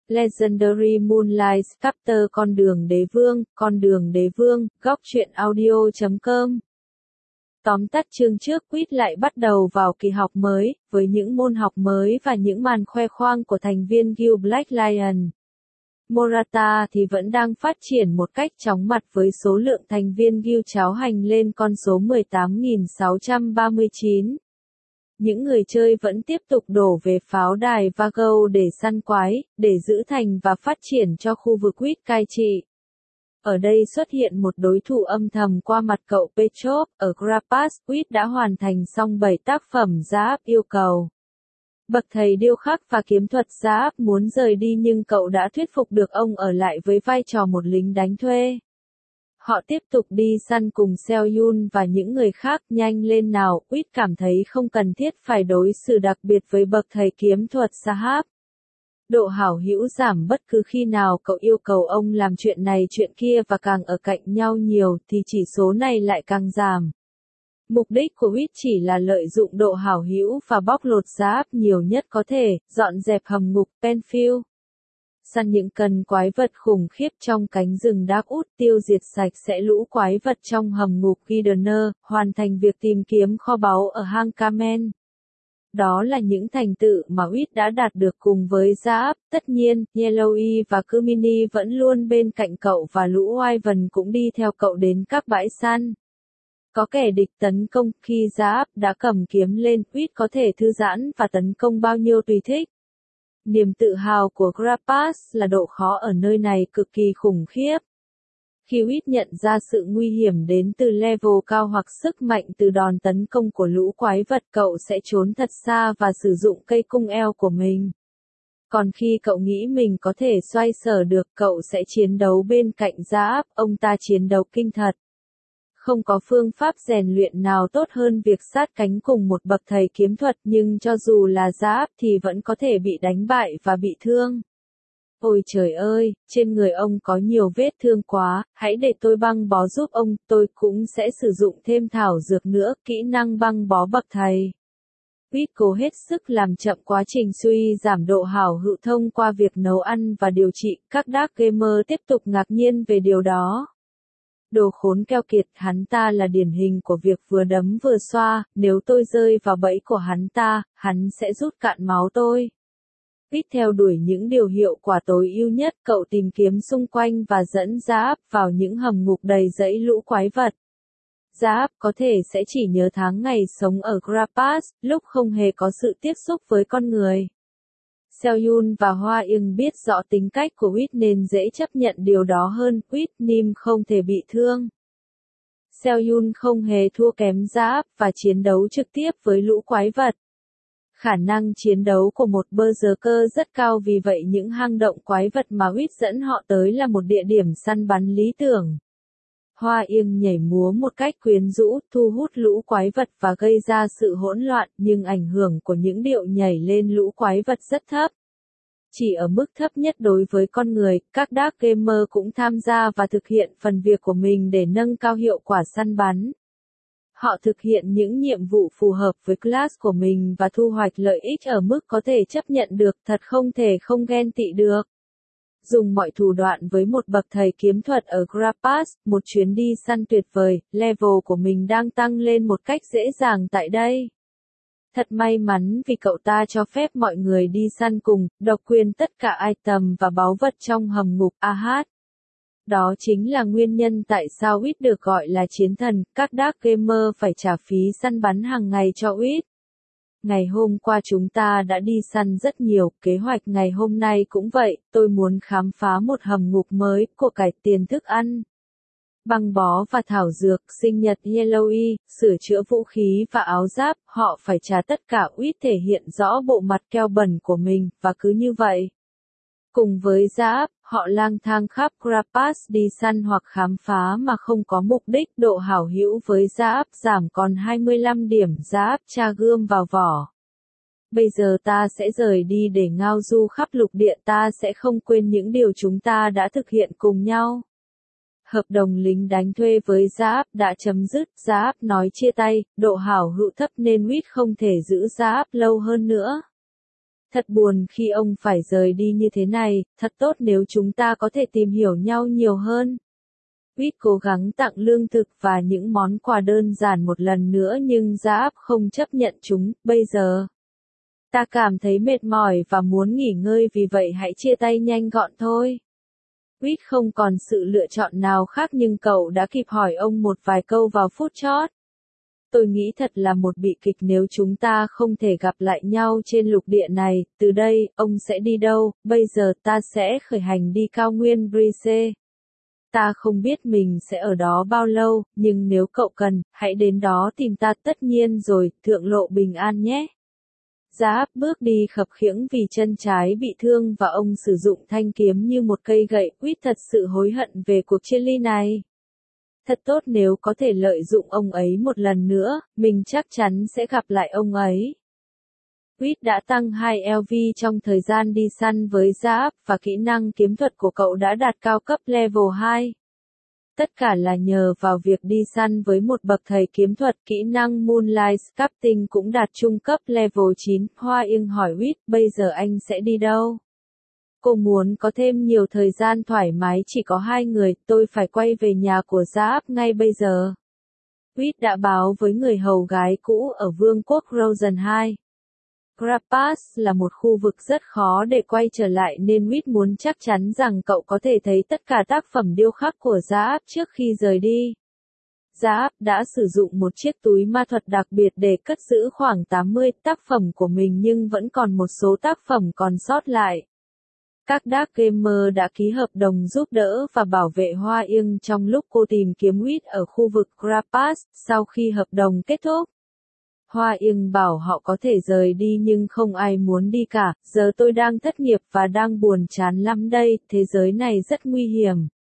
Legendary Moonlight Chapter Con đường đế vương, góc truyện audio.com. Tóm tắt chương trước, Quýt lại bắt đầu vào kỳ học mới, với những môn học mới và những màn khoe khoang của thành viên Guild Black Lion. Morata thì vẫn đang phát triển một cách chóng mặt với số lượng thành viên Guild cháo hành lên con số 18.639. Những người chơi vẫn tiếp tục đổ về pháo đài Vago để săn quái, để giữ thành và phát triển cho khu vực Quýt cai trị. Ở đây xuất hiện một đối thủ âm thầm qua mặt cậu Petrov. Ở Grapas, Quýt đã hoàn thành xong 7 tác phẩm giáp yêu cầu. Bậc thầy điêu khắc và kiếm thuật giáp muốn rời đi nhưng cậu đã thuyết phục được ông ở lại với vai trò một lính đánh thuê. Họ tiếp tục đi săn cùng Seo-yun và những người khác. Nhanh lên nào, Quýt cảm thấy không cần thiết phải đối xử đặc biệt với bậc thầy kiếm thuật Sahab. Độ hảo hữu giảm bất cứ khi nào cậu yêu cầu ông làm chuyện này chuyện kia và càng ở cạnh nhau nhiều thì chỉ số này lại càng giảm. Mục đích của Quýt chỉ là lợi dụng độ hảo hữu và bóc lột giáp nhiều nhất có thể, dọn dẹp hầm ngục Penfield. Săn những cần quái vật khủng khiếp trong cánh rừng Darkwood, tiêu diệt sạch sẽ lũ quái vật trong hầm ngục Gidener, hoàn thành việc tìm kiếm kho báu ở hang Kamen. Đó là những thành tựu mà Quýt đã đạt được cùng với Giáp. Tất nhiên, Yellowy và Kumini vẫn luôn bên cạnh cậu và lũ Wyvern cũng đi theo cậu đến các bãi săn. Có kẻ địch tấn công, khi Giáp đã cầm kiếm lên, Quýt có thể thư giãn và tấn công bao nhiêu tùy thích. Niềm tự hào của Grapas là độ khó ở nơi này cực kỳ khủng khiếp. Khi Quýt nhận ra sự nguy hiểm đến từ level cao hoặc sức mạnh từ đòn tấn công của lũ quái vật, cậu sẽ trốn thật xa và sử dụng cây cung eo của mình. Còn khi cậu nghĩ mình có thể xoay sở được, cậu sẽ chiến đấu bên cạnh Giáp, ông ta chiến đấu kinh thật. Không có phương pháp rèn luyện nào tốt hơn việc sát cánh cùng một bậc thầy kiếm thuật, nhưng cho dù là Giáp thì vẫn có thể bị đánh bại và bị thương. Ôi trời ơi, trên người ông có nhiều vết thương quá, hãy để tôi băng bó giúp ông, tôi cũng sẽ sử dụng thêm thảo dược nữa, kỹ năng băng bó bậc thầy. Quýt cố hết sức làm chậm quá trình suy giảm độ hảo hữu thông qua việc nấu ăn và điều trị, các dark gamer tiếp tục ngạc nhiên về điều đó. Đồ khốn keo kiệt, hắn ta là điển hình của việc vừa đấm vừa xoa, nếu tôi rơi vào bẫy của hắn ta, hắn sẽ rút cạn máu tôi. Quýt theo đuổi những điều hiệu quả tối ưu nhất, cậu tìm kiếm xung quanh và dẫn Giáp vào những hầm ngục đầy rẫy lũ quái vật. Giáp có thể sẽ chỉ nhớ tháng ngày sống ở Grapas, lúc không hề có sự tiếp xúc với con người. Seo-yun và Hoa Ying biết rõ tính cách của Quýt nên dễ chấp nhận điều đó hơn. Quýt Nim không thể bị thương. Seo-yun không hề thua kém Giáp và chiến đấu trực tiếp với lũ quái vật. Khả năng chiến đấu của một berserker rất cao, vì vậy những hang động quái vật mà Quýt dẫn họ tới là một địa điểm săn bắn lý tưởng. Hoa Ying nhảy múa một cách quyến rũ, thu hút lũ quái vật và gây ra sự hỗn loạn, nhưng ảnh hưởng của những điệu nhảy lên lũ quái vật rất thấp. Chỉ ở mức thấp nhất đối với con người, các dark gamer cũng tham gia và thực hiện phần việc của mình để nâng cao hiệu quả săn bắn. Họ thực hiện những nhiệm vụ phù hợp với class của mình và thu hoạch lợi ích ở mức có thể chấp nhận được, thật không thể không ghen tị được. Dùng mọi thủ đoạn với một bậc thầy kiếm thuật ở Grapas, một chuyến đi săn tuyệt vời, level của mình đang tăng lên một cách dễ dàng tại đây. Thật may mắn vì cậu ta cho phép mọi người đi săn cùng, độc quyền tất cả item và báu vật trong hầm ngục Ahad. Đó chính là nguyên nhân tại sao Quýt được gọi là chiến thần, các dark gamer phải trả phí săn bắn hàng ngày cho Quýt. Ngày hôm qua chúng ta đã đi săn rất nhiều, kế hoạch ngày hôm nay cũng vậy, tôi muốn khám phá một hầm ngục mới, của cải tiền thức ăn. Băng bó và thảo dược, sinh nhật Yellowy, sửa chữa vũ khí và áo giáp, họ phải trả tất cả. Quýt thể hiện rõ bộ mặt keo bẩn của mình, và cứ như vậy. Cùng với Giáp, họ lang thang khắp Grapas đi săn hoặc khám phá mà không có mục đích. Độ hảo hữu với Giáp giảm còn 25 điểm. Giáp tra gươm vào vỏ. Bây giờ ta sẽ rời đi để ngao du khắp lục địa, ta sẽ không quên những điều chúng ta đã thực hiện cùng nhau. Hợp đồng lính đánh thuê với Giáp đã chấm dứt. Giáp nói chia tay, độ hảo hữu thấp nên Quýt không thể giữ Giáp lâu hơn nữa. Thật buồn khi ông phải rời đi như thế này, thật tốt nếu chúng ta có thể tìm hiểu nhau nhiều hơn. Reed cố gắng tặng lương thực và những món quà đơn giản một lần nữa nhưng Jaap không chấp nhận chúng, bây giờ. Ta cảm thấy mệt mỏi và muốn nghỉ ngơi vì vậy hãy chia tay nhanh gọn thôi. Reed không còn sự lựa chọn nào khác nhưng cậu đã kịp hỏi ông một vài câu vào phút chót. Tôi nghĩ thật là một bi kịch nếu chúng ta không thể gặp lại nhau trên lục địa này, từ đây, ông sẽ đi đâu, bây giờ ta sẽ khởi hành đi cao nguyên Brice. Ta không biết mình sẽ ở đó bao lâu, nhưng nếu cậu cần, hãy đến đó tìm ta tất nhiên rồi, thượng lộ bình an nhé. Jaap bước đi khập khiễng vì chân trái bị thương và ông sử dụng thanh kiếm như một cây gậy. Reed thật sự hối hận về cuộc chia ly này. Thật tốt nếu có thể lợi dụng ông ấy một lần nữa, mình chắc chắn sẽ gặp lại ông ấy. Reed đã tăng 2 LV trong thời gian đi săn với Jaap và kỹ năng kiếm thuật của cậu đã đạt cao cấp level 2. Tất cả là nhờ vào việc đi săn với một bậc thầy kiếm thuật. Kỹ năng Moonlight Sculpting cũng đạt trung cấp level 9. Hoa Yên hỏi Reed, bây giờ anh sẽ đi đâu? Cô muốn có thêm nhiều thời gian thoải mái, chỉ có 2 người, tôi phải quay về nhà của Jaap ngay bây giờ. Reed đã báo với người hầu gái cũ ở vương quốc Rosen 2. Grapas là một khu vực rất khó để quay trở lại nên Reed muốn chắc chắn rằng cậu có thể thấy tất cả tác phẩm điêu khắc của Jaap trước khi rời đi. Jaap đã sử dụng một chiếc túi ma thuật đặc biệt để cất giữ khoảng 80 tác phẩm của mình nhưng vẫn còn một số tác phẩm còn sót lại. Các Dark Gamer đã ký hợp đồng giúp đỡ và bảo vệ Hoa Yên trong lúc cô tìm kiếm Reed ở khu vực Grapas. Sau khi hợp đồng kết thúc, Hoa Yên bảo họ có thể rời đi nhưng không ai muốn đi cả. Giờ tôi đang thất nghiệp và đang buồn chán lắm đây, thế giới này rất nguy hiểm.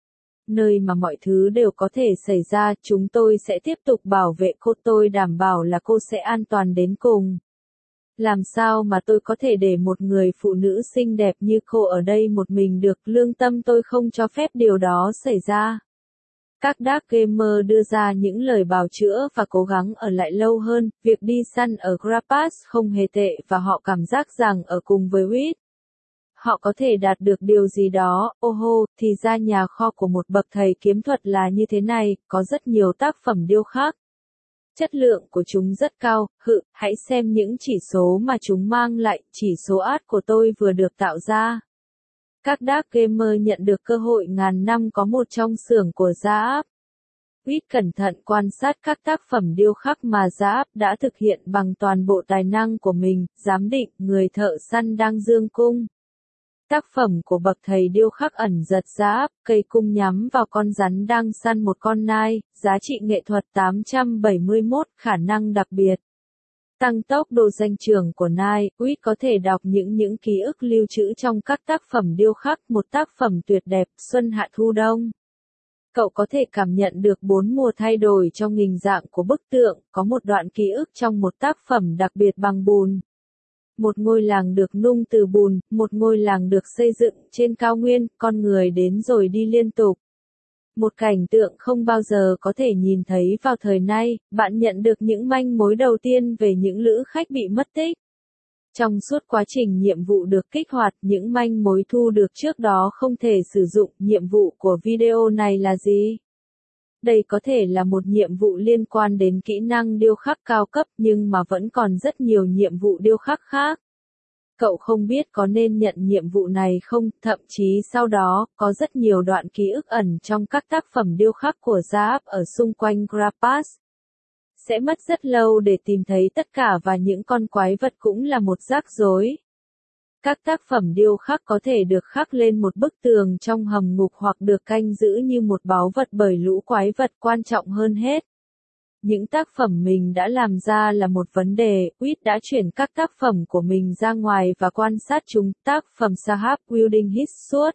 Nơi mà mọi thứ đều có thể xảy ra, chúng tôi sẽ tiếp tục bảo vệ cô, tôi đảm bảo là cô sẽ an toàn đến cùng. Làm sao mà tôi có thể để một người phụ nữ xinh đẹp như cô ở đây một mình được, lương tâm tôi không cho phép điều đó xảy ra. Các Dark Gamer đưa ra những lời bào chữa và cố gắng ở lại lâu hơn, việc đi săn ở Grapas không hề tệ và họ cảm giác rằng ở cùng với Reed, họ có thể đạt được điều gì đó. Ô thì ra nhà kho của một bậc thầy kiếm thuật là như thế này, có rất nhiều tác phẩm điêu khắc. Chất lượng của chúng rất cao, hãy xem những chỉ số mà chúng mang lại, chỉ số art của tôi vừa được tạo ra. Các Dark Gamer nhận được cơ hội ngàn năm có một trong xưởng của Jaap. Reed cẩn thận quan sát các tác phẩm điêu khắc mà Jaap đã thực hiện bằng toàn bộ tài năng của mình, giám định, người thợ săn đang dương cung. Tác phẩm của bậc thầy điêu khắc ẩn giật Jaap, cây cung nhắm vào con rắn đang săn một con nai, giá trị nghệ thuật 871, khả năng đặc biệt. Tăng tốc độ danh trưởng của nai, Reed có thể đọc những ký ức lưu trữ trong các tác phẩm điêu khắc, một tác phẩm tuyệt đẹp, xuân hạ thu đông. Cậu có thể cảm nhận được 4 mùa thay đổi trong hình dạng của bức tượng, có một đoạn ký ức trong một tác phẩm đặc biệt bằng bùn. Một ngôi làng được nung từ bùn, một ngôi làng được xây dựng trên cao nguyên, con người đến rồi đi liên tục. Một cảnh tượng không bao giờ có thể nhìn thấy vào thời nay, bạn nhận được những manh mối đầu tiên về những lữ khách bị mất tích. Trong suốt quá trình nhiệm vụ được kích hoạt, những manh mối thu được trước đó không thể sử dụng. Nhiệm vụ của video này là gì? Đây có thể là một nhiệm vụ liên quan đến kỹ năng điêu khắc cao cấp nhưng mà vẫn còn rất nhiều nhiệm vụ điêu khắc khác. Cậu không biết có nên nhận nhiệm vụ này không, thậm chí sau đó, có rất nhiều đoạn ký ức ẩn trong các tác phẩm điêu khắc của Jaap ở xung quanh Grapas. Sẽ mất rất lâu để tìm thấy tất cả và những con quái vật cũng là một rắc rối. Các tác phẩm điêu khắc có thể được khắc lên một bức tường trong hầm ngục hoặc được canh giữ như một báu vật bởi lũ quái vật. Quan trọng hơn hết, những tác phẩm mình đã làm ra là một vấn đề. Reed đã chuyển các tác phẩm của mình ra ngoài và quan sát chúng. Tác phẩm Sahab Wielding His Sword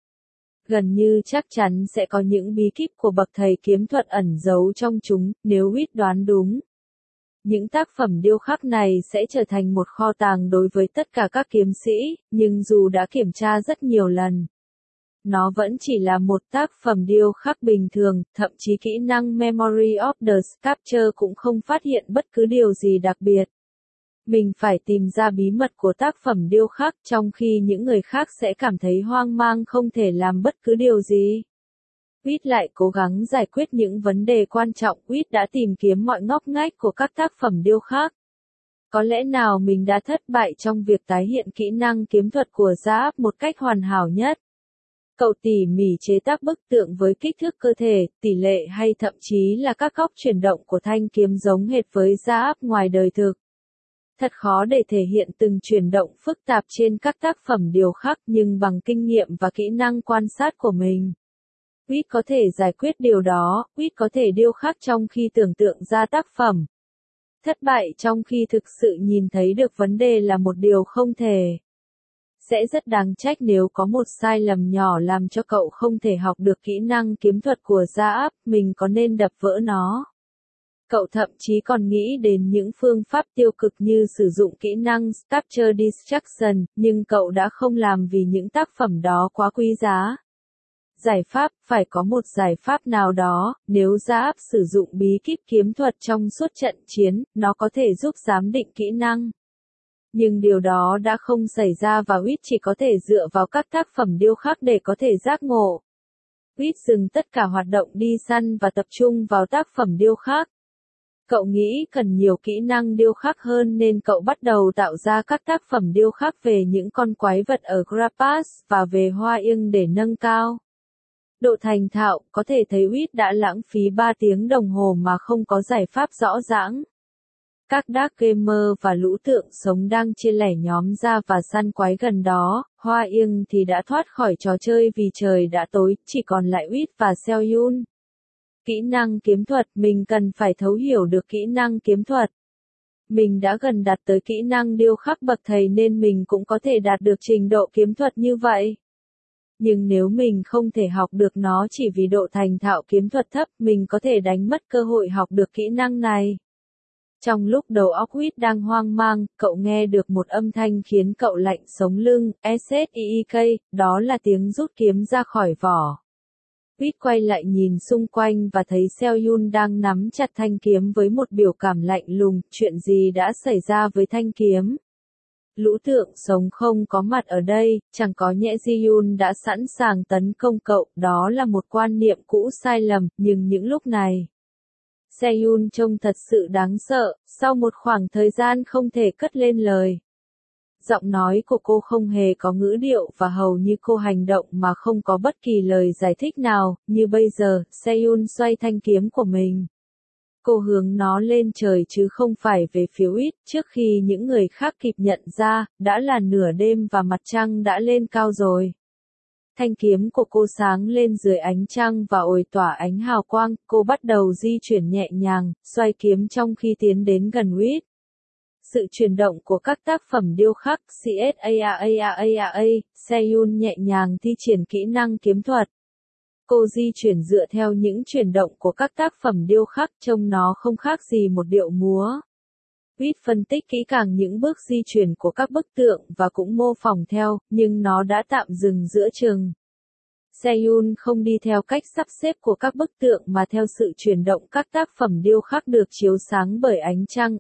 gần như chắc chắn sẽ có những bí kíp của bậc thầy kiếm thuật ẩn giấu trong chúng, nếu Reed đoán đúng. Những tác phẩm điêu khắc này sẽ trở thành một kho tàng đối với tất cả các kiếm sĩ, nhưng dù đã kiểm tra rất nhiều lần, nó vẫn chỉ là một tác phẩm điêu khắc bình thường, thậm chí kỹ năng Memory of the Sculpture cũng không phát hiện bất cứ điều gì đặc biệt. Mình phải tìm ra bí mật của tác phẩm điêu khắc trong khi những người khác sẽ cảm thấy hoang mang không thể làm bất cứ điều gì. Reed lại cố gắng giải quyết những vấn đề quan trọng. Reed đã tìm kiếm mọi ngóc ngách của các tác phẩm điêu khắc. Có lẽ nào mình đã thất bại trong việc tái hiện kỹ năng kiếm thuật của Zaap một cách hoàn hảo nhất. Cậu tỉ mỉ chế tác bức tượng với kích thước cơ thể, tỷ lệ hay thậm chí là các góc chuyển động của thanh kiếm giống hệt với Zaap ngoài đời thực. Thật khó để thể hiện từng chuyển động phức tạp trên các tác phẩm điêu khắc nhưng bằng kinh nghiệm và kỹ năng quan sát của mình. Reed có thể giải quyết điều đó. Reed có thể điêu khắc trong khi tưởng tượng ra tác phẩm. Thất bại trong khi thực sự nhìn thấy được vấn đề là một điều không thể. Sẽ rất đáng trách nếu có một sai lầm nhỏ làm cho cậu không thể học được kỹ năng kiếm thuật của Zaap, mình có nên đập vỡ nó? Cậu thậm chí còn nghĩ đến những phương pháp tiêu cực như sử dụng kỹ năng Capture Distraction, nhưng cậu đã không làm vì những tác phẩm đó quá quý giá. Giải pháp, phải có một giải pháp nào đó, nếu Zaap sử dụng bí kíp kiếm thuật trong suốt trận chiến, nó có thể giúp giám định kỹ năng. Nhưng điều đó đã không xảy ra và Reed chỉ có thể dựa vào các tác phẩm điêu khắc để có thể giác ngộ. Reed dừng tất cả hoạt động đi săn và tập trung vào tác phẩm điêu khắc. Cậu nghĩ cần nhiều kỹ năng điêu khắc hơn nên cậu bắt đầu tạo ra các tác phẩm điêu khắc về những con quái vật ở Grapas và về Hoa Yên để nâng cao độ thành thạo. Có thể thấy Reed đã lãng phí 3 tiếng đồng hồ mà không có giải pháp rõ ràng. Các Dark Gamer và lũ tượng sống đang chia lẻ nhóm ra và săn quái gần đó. Hoa Yên thì đã thoát khỏi trò chơi vì trời đã tối, chỉ còn lại Reed và Seo-yun. Kỹ năng kiếm thuật, mình cần phải thấu hiểu được kỹ năng kiếm thuật. Mình đã gần đạt tới kỹ năng điêu khắc bậc thầy nên mình cũng có thể đạt được trình độ kiếm thuật như vậy. Nhưng nếu mình không thể học được nó chỉ vì độ thành thạo kiếm thuật thấp, mình có thể đánh mất cơ hội học được kỹ năng này. Trong lúc đầu óc Reed đang hoang mang, cậu nghe được một âm thanh khiến cậu lạnh sống lưng, SSIIK, đó là tiếng rút kiếm ra khỏi vỏ. Reed quay lại nhìn xung quanh và thấy Seo-yun đang nắm chặt thanh kiếm với một biểu cảm lạnh lùng. Chuyện gì đã xảy ra với thanh kiếm? Lũ tượng sống không có mặt ở đây, chẳng có nhẽ Ji-yun đã sẵn sàng tấn công cậu, đó là một quan niệm cũ sai lầm, nhưng những lúc này, Seo-yun trông thật sự đáng sợ, sau một khoảng thời gian không thể cất lên lời. Giọng nói của cô không hề có ngữ điệu và hầu như cô hành động mà không có bất kỳ lời giải thích nào, như bây giờ, Seo-yun xoay thanh kiếm của mình. Cô hướng nó lên trời chứ không phải về phía Reed, trước khi những người khác kịp nhận ra, đã là nửa đêm và mặt trăng đã lên cao rồi. Thanh kiếm của cô sáng lên dưới ánh trăng và ồi tỏa ánh hào quang, cô bắt đầu di chuyển nhẹ nhàng, xoay kiếm trong khi tiến đến gần Reed. Sự chuyển động của các tác phẩm điêu khắc CSAAAAA, Seo-yun nhẹ nhàng thi triển kỹ năng kiếm thuật. Cô di chuyển dựa theo những chuyển động của các tác phẩm điêu khắc trông nó không khác gì một điệu múa. Reed phân tích kỹ càng những bước di chuyển của các bức tượng và cũng mô phỏng theo, nhưng nó đã tạm dừng giữa chừng. Seo-yun không đi theo cách sắp xếp của các bức tượng mà theo sự chuyển động các tác phẩm điêu khắc được chiếu sáng bởi ánh trăng,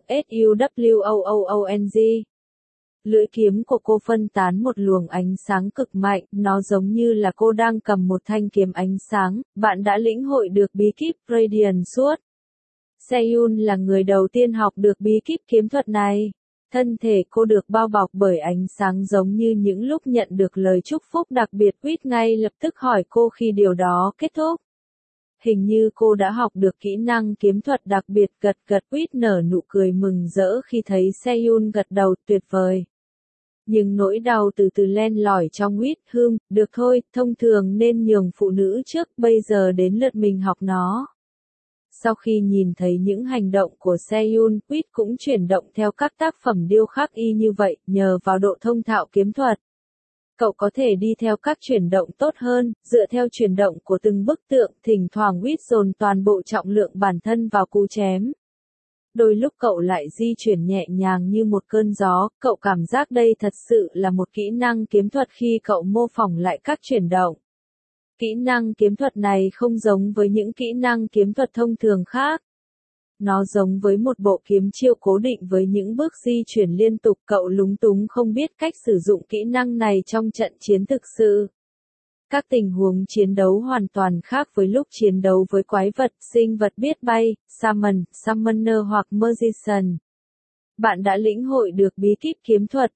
SUWOOONG. Lưỡi kiếm của cô phân tán một luồng ánh sáng cực mạnh, nó giống như là cô đang cầm một thanh kiếm ánh sáng. Bạn đã lĩnh hội được bí kíp Radiant Sword. Seo-yun là người đầu tiên học được bí kíp kiếm thuật này. Thân thể cô được bao bọc bởi ánh sáng giống như những lúc nhận được lời chúc phúc đặc biệt. Reed ngay lập tức hỏi cô khi điều đó kết thúc. Hình như cô đã học được kỹ năng kiếm thuật đặc biệt. Gật gật. Reed nở nụ cười mừng rỡ khi thấy Seo-yun gật đầu. Tuyệt vời. Nhưng nỗi đau từ từ len lỏi trong Reed. Được thôi, thông thường nên nhường phụ nữ trước, bây giờ đến lượt mình học nó. Sau khi nhìn thấy những hành động của Seo-yun, Reed cũng chuyển động theo các tác phẩm điêu khắc y như vậy, nhờ vào độ thông thạo kiếm thuật. Cậu có thể đi theo các chuyển động tốt hơn, dựa theo chuyển động của từng bức tượng, thỉnh thoảng Reed dồn toàn bộ trọng lượng bản thân vào cú chém. Đôi lúc cậu lại di chuyển nhẹ nhàng như một cơn gió, cậu cảm giác đây thật sự là một kỹ năng kiếm thuật khi cậu mô phỏng lại các chuyển động. Kỹ năng kiếm thuật này không giống với những kỹ năng kiếm thuật thông thường khác. Nó giống với một bộ kiếm chiêu cố định với những bước di chuyển liên tục. Cậu lúng túng không biết cách sử dụng kỹ năng này trong trận chiến thực sự. Các tình huống chiến đấu hoàn toàn khác với lúc chiến đấu với quái vật, sinh vật biết bay, Summon, Summoner hoặc Magician. Bạn đã lĩnh hội được bí kíp kiếm thuật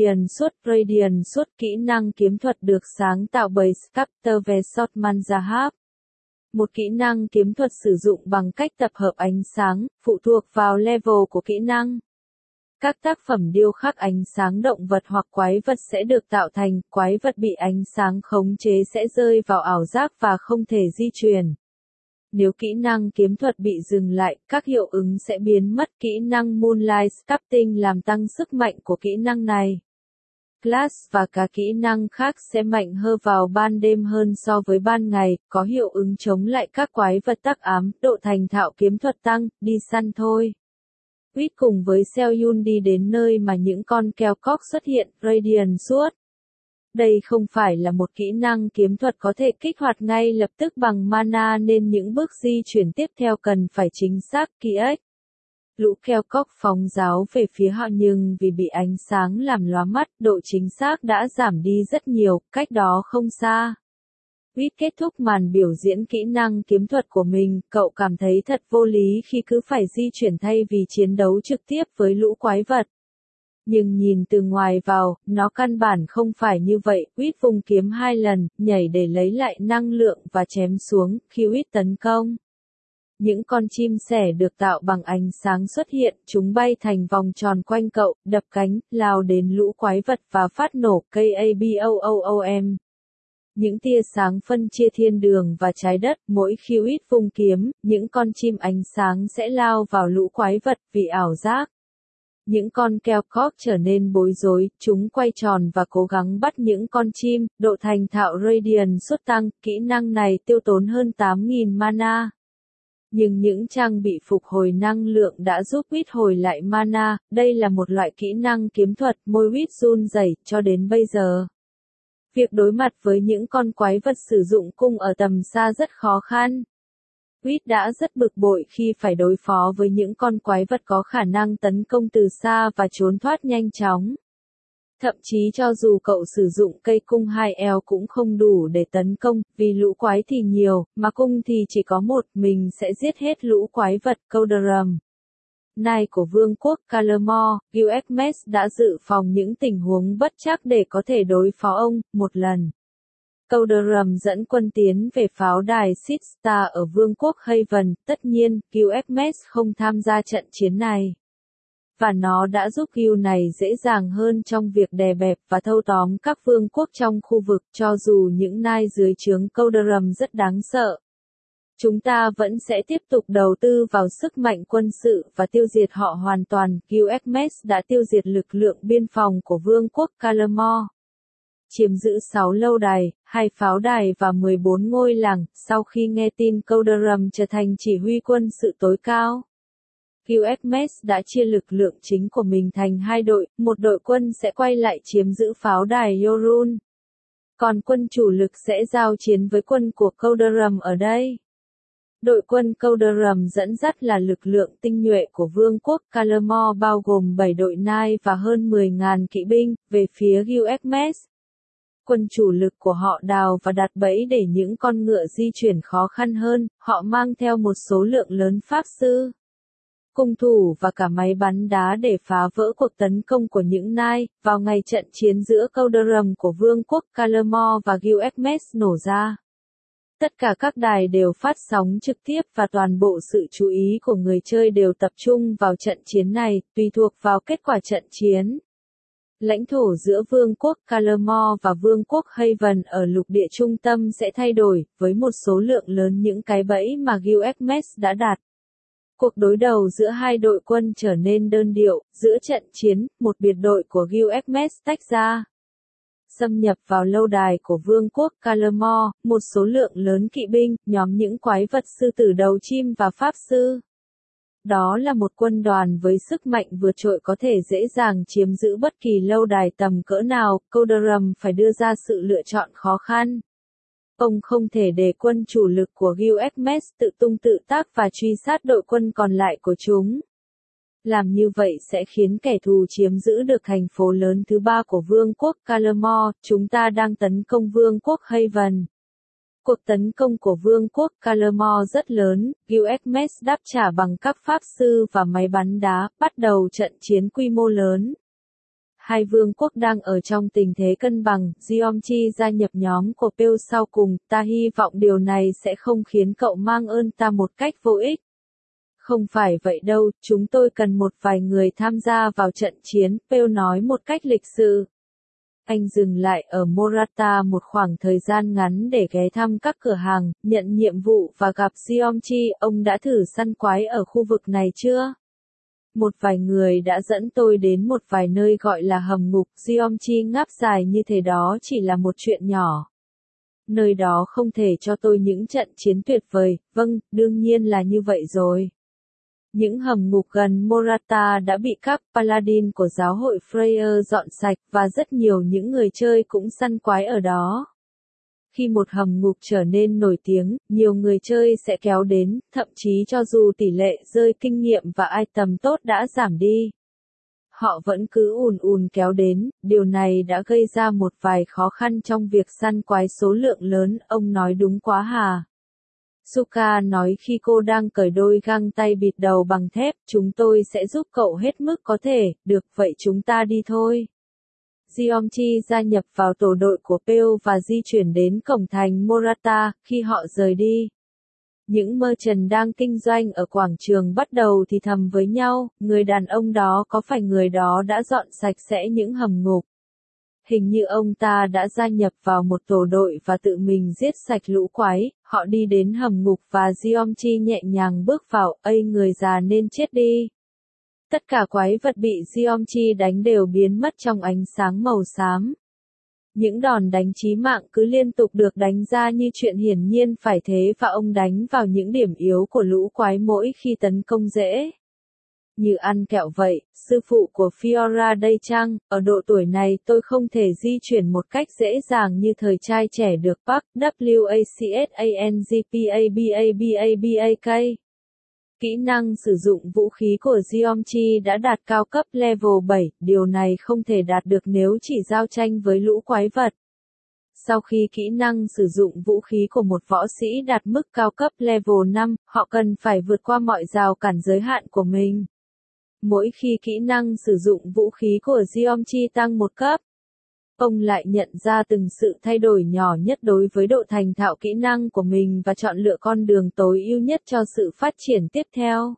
Radiant Sword, kỹ năng kiếm thuật được sáng tạo bởi Sculptor Vesot Manzahab. Một kỹ năng kiếm thuật sử dụng bằng cách tập hợp ánh sáng, phụ thuộc vào level của kỹ năng. Các tác phẩm điêu khắc ánh sáng động vật hoặc quái vật sẽ được tạo thành, quái vật bị ánh sáng khống chế sẽ rơi vào ảo giác và không thể di chuyển. Nếu kỹ năng kiếm thuật bị dừng lại, các hiệu ứng sẽ biến mất. Kỹ năng Moonlight Sculpting làm tăng sức mạnh của kỹ năng này. Class và các kỹ năng khác sẽ mạnh hơn vào ban đêm hơn so với ban ngày, có hiệu ứng chống lại các quái vật tắc ám, độ thành thạo kiếm thuật tăng, đi săn thôi. Quýt cùng với Selyun đi đến nơi mà những con keo cóc xuất hiện, Radiant Sword. Đây không phải là một kỹ năng kiếm thuật có thể kích hoạt ngay lập tức bằng mana nên những bước di chuyển tiếp theo cần phải chính xác, kỹ ếch. Lũ keo cóc phóng giáo về phía họ nhưng vì bị ánh sáng làm lóa mắt, độ chính xác đã giảm đi rất nhiều, cách đó không xa. Quýt kết thúc màn biểu diễn kỹ năng kiếm thuật của mình, cậu cảm thấy thật vô lý khi cứ phải di chuyển thay vì chiến đấu trực tiếp với lũ quái vật. Nhưng nhìn từ ngoài vào, nó căn bản không phải như vậy. Quýt vùng kiếm 2 lần, nhảy để lấy lại năng lượng và chém xuống, khi Quýt tấn công. Những con chim sẻ được tạo bằng ánh sáng xuất hiện, chúng bay thành vòng tròn quanh cậu, đập cánh, lao đến lũ quái vật và phát nổ KABOOM. Những tia sáng phân chia thiên đường và trái đất, mỗi khi Quýt vung kiếm, những con chim ánh sáng sẽ lao vào lũ quái vật vì ảo giác. Những con keo cóc trở nên bối rối, chúng quay tròn và cố gắng bắt những con chim, độ thành thạo Radiant Sword tăng, kỹ năng này tiêu tốn hơn 8.000 mana. Nhưng những trang bị phục hồi năng lượng đã giúp Quýt hồi lại mana, đây là một loại kỹ năng kiếm thuật, môi Quýt run rẩy cho đến bây giờ. Việc đối mặt với những con quái vật sử dụng cung ở tầm xa rất khó khăn. Quýt đã rất bực bội khi phải đối phó với những con quái vật có khả năng tấn công từ xa và trốn thoát nhanh chóng. Thậm chí cho dù cậu sử dụng cây cung 2L cũng không đủ để tấn công, vì lũ quái thì nhiều, mà cung thì chỉ có một, mình sẽ giết hết lũ quái vật. Coderum Knight của Vương quốc Calamore, Gilgamesh đã dự phòng những tình huống bất trắc để có thể đối phó ông. Một lần, Coderum dẫn quân tiến về pháo đài Sitstar ở Vương quốc Haven, tất nhiên, Gilgamesh không tham gia trận chiến này. Và nó đã giúp Gil này dễ dàng hơn trong việc đè bẹp và thâu tóm các vương quốc trong khu vực, cho dù những Knight dưới trướng Coderum rất đáng sợ. Chúng ta vẫn sẽ tiếp tục đầu tư vào sức mạnh quân sự và tiêu diệt họ hoàn toàn. Gilgamesh đã tiêu diệt lực lượng biên phòng của Vương quốc Calamore. Chiếm giữ 6 lâu đài, 2 pháo đài và 14 ngôi làng, sau khi nghe tin Coderum trở thành chỉ huy quân sự tối cao. Gilgamesh đã chia lực lượng chính của mình thành 2 đội, một đội quân sẽ quay lại chiếm giữ pháo đài Yorun. Còn quân chủ lực sẽ giao chiến với quân của Coderum ở đây. Đội quân Coderum dẫn dắt là lực lượng tinh nhuệ của Vương quốc Calamore bao gồm 7 đội Knight và hơn 10.000 kỵ binh, về phía Gilgamesh. Quân chủ lực của họ đào và đặt bẫy để những con ngựa di chuyển khó khăn hơn, họ mang theo một số lượng lớn pháp sư, cung thủ và cả máy bắn đá để phá vỡ cuộc tấn công của những Knight. Vào ngày trận chiến giữa Coderum của Vương quốc Calamore và Gilgamesh nổ ra, tất cả các đài đều phát sóng trực tiếp và toàn bộ sự chú ý của người chơi đều tập trung vào trận chiến này, tùy thuộc vào kết quả trận chiến. Lãnh thổ giữa Vương quốc Calamore và Vương quốc Haven ở lục địa trung tâm sẽ thay đổi, với một số lượng lớn những cái bẫy mà Gilgamesh đã đặt. Cuộc đối đầu giữa hai đội quân trở nên đơn điệu, giữa trận chiến, một biệt đội của Gilgamesh tách ra. Xâm nhập vào lâu đài của Vương quốc Calamore, một số lượng lớn kỵ binh, nhóm những quái vật sư tử đầu chim và pháp sư. Đó là một quân đoàn với sức mạnh vượt trội có thể dễ dàng chiếm giữ bất kỳ lâu đài tầm cỡ nào. Coderum phải đưa ra sự lựa chọn khó khăn. Ông không thể để quân chủ lực của Gilgamesh tự tung tự tác và truy sát đội quân còn lại của chúng. Làm như vậy sẽ khiến kẻ thù chiếm giữ được thành phố lớn thứ ba của vương quốc Calamore. Chúng ta đang tấn công vương quốc Haven. Cuộc tấn công của vương quốc Calamore rất lớn, Gilgamesh đáp trả bằng các pháp sư và máy bắn đá, bắt đầu trận chiến quy mô lớn. Hai vương quốc đang ở trong tình thế cân bằng, Giomchi gia nhập nhóm của Pew sau cùng, ta hy vọng điều này sẽ không khiến cậu mang ơn ta một cách vô ích. Không phải vậy đâu, chúng tôi cần một vài người tham gia vào trận chiến, Pew nói một cách lịch sự. Anh dừng lại ở Morata một khoảng thời gian ngắn để ghé thăm các cửa hàng, nhận nhiệm vụ và gặp Giomchi. Ông đã thử săn quái ở khu vực này chưa? Một vài người đã dẫn tôi đến một vài nơi gọi là hầm ngục. Giomchi ngáp dài như thế đó chỉ là một chuyện nhỏ. Nơi đó không thể cho tôi những trận chiến tuyệt vời, vâng, đương nhiên là như vậy rồi. Những hầm ngục gần Morata đã bị các paladin của giáo hội Freyr dọn sạch và rất nhiều những người chơi cũng săn quái ở đó. Khi một hầm ngục trở nên nổi tiếng, nhiều người chơi sẽ kéo đến, thậm chí cho dù tỷ lệ rơi kinh nghiệm và item tốt đã giảm đi. Họ vẫn cứ ùn kéo đến, điều này đã gây ra một vài khó khăn trong việc săn quái số lượng lớn, ông nói đúng quá hà. Suka nói khi cô đang cởi đôi găng tay bịt đầu bằng thép, chúng tôi sẽ giúp cậu hết mức có thể, được vậy chúng ta đi thôi. Giomchi gia nhập vào tổ đội của Pew và di chuyển đến cổng thành Morata, khi họ rời đi. Những merchant đang kinh doanh ở quảng trường bắt đầu thì thầm với nhau, người đàn ông đó có phải người đó đã dọn sạch sẽ những hầm ngục. Hình như ông ta đã gia nhập vào một tổ đội và tự mình giết sạch lũ quái, họ đi đến hầm ngục và Giomchi nhẹ nhàng bước vào, ây người già nên chết đi. Tất cả quái vật bị Giomchi đánh đều biến mất trong ánh sáng màu xám. Những đòn đánh chí mạng cứ liên tục được đánh ra như chuyện hiển nhiên phải thế và ông đánh vào những điểm yếu của lũ quái mỗi khi tấn công dễ. Như ăn kẹo vậy, sư phụ của Fiora đây chăng, ở độ tuổi này tôi không thể di chuyển một cách dễ dàng như thời trai trẻ được Park, WACSANGPABABABAK. Kỹ năng sử dụng vũ khí của Giomchi đã đạt cao cấp level 7, điều này không thể đạt được nếu chỉ giao tranh với lũ quái vật. Sau khi kỹ năng sử dụng vũ khí của một võ sĩ đạt mức cao cấp level 5, họ cần phải vượt qua mọi rào cản giới hạn của mình. Mỗi khi kỹ năng sử dụng vũ khí của Giomchi tăng một cấp, ông lại nhận ra từng sự thay đổi nhỏ nhất đối với độ thành thạo kỹ năng của mình và chọn lựa con đường tối ưu nhất cho sự phát triển tiếp theo.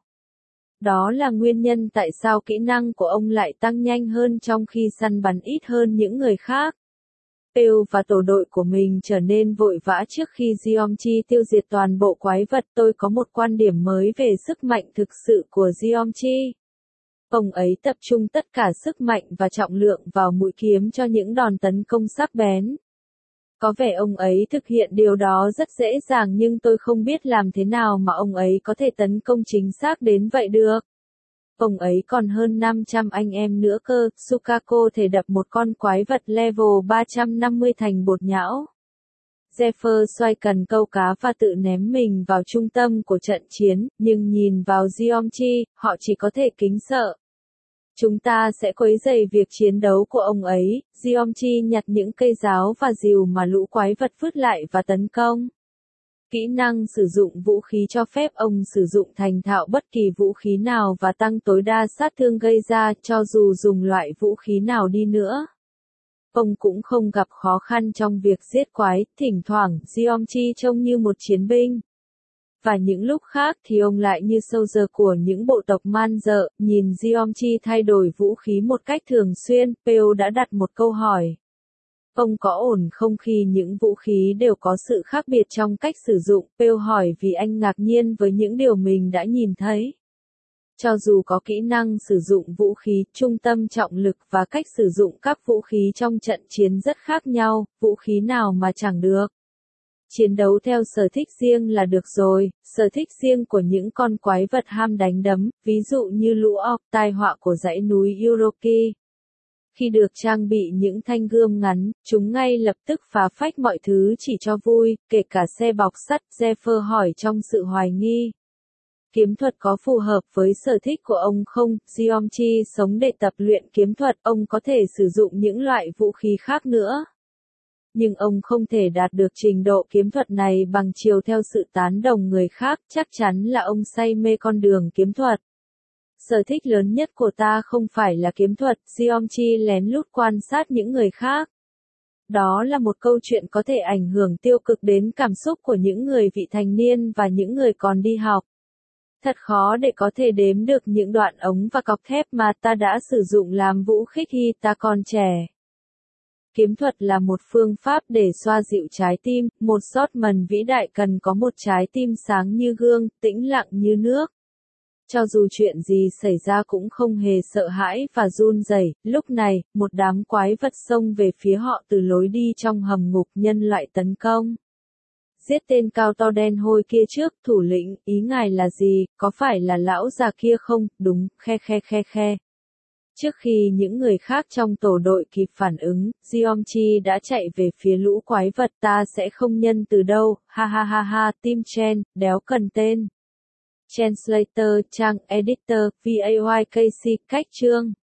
Đó là nguyên nhân tại sao kỹ năng của ông lại tăng nhanh hơn trong khi săn bắn ít hơn những người khác. Pew và tổ đội của mình trở nên vội vã trước khi Giomchi tiêu diệt toàn bộ quái vật. Tôi có một quan điểm mới về sức mạnh thực sự của Giomchi. Ông ấy tập trung tất cả sức mạnh và trọng lượng vào mũi kiếm cho những đòn tấn công sắc bén. Có vẻ ông ấy thực hiện điều đó rất dễ dàng nhưng tôi không biết làm thế nào mà ông ấy có thể tấn công chính xác đến vậy được. Ông ấy còn hơn 500 anh em nữa cơ, Sukako thể đập một con quái vật level 350 thành bột nhão. Zephyr xoay cần câu cá và tự ném mình vào trung tâm của trận chiến, nhưng nhìn vào Giomchi, họ chỉ có thể kính sợ. Chúng ta sẽ quấy rầy việc chiến đấu của ông ấy. Giomchi nhặt những cây giáo và rìu mà lũ quái vật vứt lại và tấn công. Kỹ năng sử dụng vũ khí cho phép ông sử dụng thành thạo bất kỳ vũ khí nào và tăng tối đa sát thương gây ra cho dù dùng loại vũ khí nào đi nữa. Ông cũng không gặp khó khăn trong việc giết quái, thỉnh thoảng Giomchi trông như một chiến binh. Và những lúc khác thì ông lại như soldier của những bộ tộc man dợ, nhìn Giomchi thay đổi vũ khí một cách thường xuyên, Pew đã đặt một câu hỏi. Ông có ổn không khi những vũ khí đều có sự khác biệt trong cách sử dụng, Pew hỏi vì anh ngạc nhiên với những điều mình đã nhìn thấy. Cho dù có kỹ năng sử dụng vũ khí, trung tâm trọng lực và cách sử dụng các vũ khí trong trận chiến rất khác nhau, vũ khí nào mà chẳng được. Chiến đấu theo sở thích riêng là được rồi, sở thích riêng của những con quái vật ham đánh đấm, ví dụ như lũ orc tai họa của dãy núi Uroki. Khi được trang bị những thanh gươm ngắn, chúng ngay lập tức phá phách mọi thứ chỉ cho vui, kể cả xe bọc sắt. Zephyr hỏi trong sự hoài nghi. Kiếm thuật có phù hợp với sở thích của ông không? Geomchi sống để tập luyện kiếm thuật, ông có thể sử dụng những loại vũ khí khác nữa. Nhưng ông không thể đạt được trình độ kiếm thuật này bằng chiều theo sự tán đồng người khác, chắc chắn là ông say mê con đường kiếm thuật. Sở thích lớn nhất của ta không phải là kiếm thuật, Geomchi lén lút quan sát những người khác. Đó là một câu chuyện có thể ảnh hưởng tiêu cực đến cảm xúc của những người vị thành niên và những người còn đi học. Thật khó để có thể đếm được những đoạn ống và cọc thép mà ta đã sử dụng làm vũ khí khi ta còn trẻ. Kiếm thuật là một phương pháp để xoa dịu trái tim, một swordsman vĩ đại cần có một trái tim sáng như gương, tĩnh lặng như nước. Cho dù chuyện gì xảy ra cũng không hề sợ hãi và run rẩy. Lúc này, một đám quái vật xông về phía họ từ lối đi trong hầm ngục. Nhân loại tấn công. Giết tên cao to đen hôi kia trước. Thủ lĩnh, ý ngài là gì, có phải là lão già kia không? Đúng, khe. Trước khi những người khác trong tổ đội kịp phản ứng, Geomchi đã chạy về phía lũ quái vật. Ta sẽ không nhân từ đâu, ha, Tim Chen, đéo cần tên. Translator, trang editor, VAYKC, cách chương.